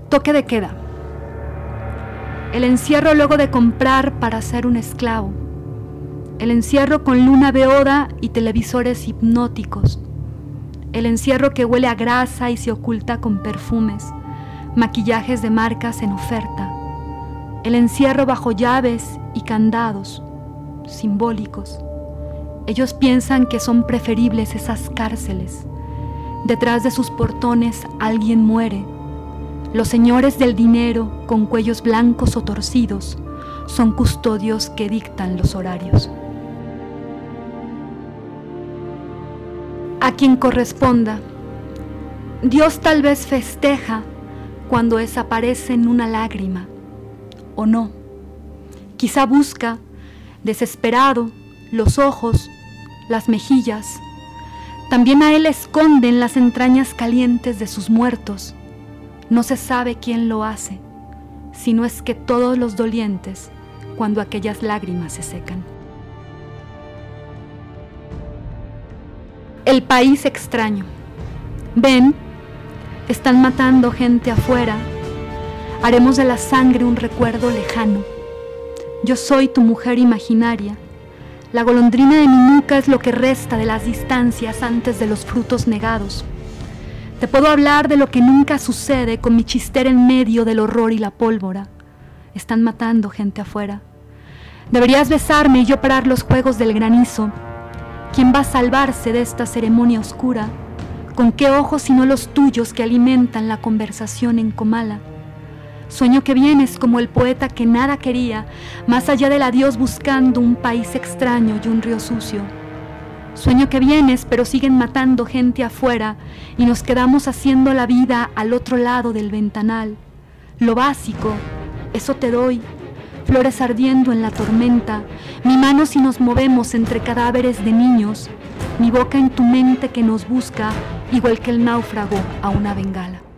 Toque de queda. El encierro luego de comprar para ser un esclavo. El encierro con luna beoda y televisores hipnóticos. El encierro que huele a grasa y se oculta con perfumes, maquillajes de marcas en oferta. El encierro bajo llaves y candados simbólicos. Ellos piensan que son preferibles esas cárceles. Detrás de sus portones alguien muere. Los señores del dinero, con cuellos blancos o torcidos, son custodios que dictan los horarios. A quien corresponda, Dios tal vez festeja cuando desaparece en una lágrima, o no. Quizá busca, desesperado, los ojos, las mejillas. También a él esconden las entrañas calientes de sus muertos. No se sabe quién lo hace, si no es que todos los dolientes, cuando aquellas lágrimas se secan. El país extraño. Ven, están matando gente afuera. Haremos de la sangre un recuerdo lejano. Yo soy tu mujer imaginaria. La golondrina de mi nuca es lo que resta de las distancias antes de los frutos negados. Te puedo hablar de lo que nunca sucede con mi chistera en medio del horror y la pólvora. Están matando gente afuera. Deberías besarme y yo parar los juegos del granizo. ¿Quién va a salvarse de esta ceremonia oscura? ¿Con qué ojos sino los tuyos que alimentan la conversación en Comala? Sueño que vienes como el poeta que nada quería, más allá del adiós buscando un país extraño y un río sucio. Sueño que vienes, pero siguen matando gente afuera y nos quedamos haciendo la vida al otro lado del ventanal. Lo básico, eso te doy. Flores ardiendo en la tormenta, mi mano si nos movemos entre cadáveres de niños, mi boca en tu mente que nos busca, igual que el náufrago a una bengala.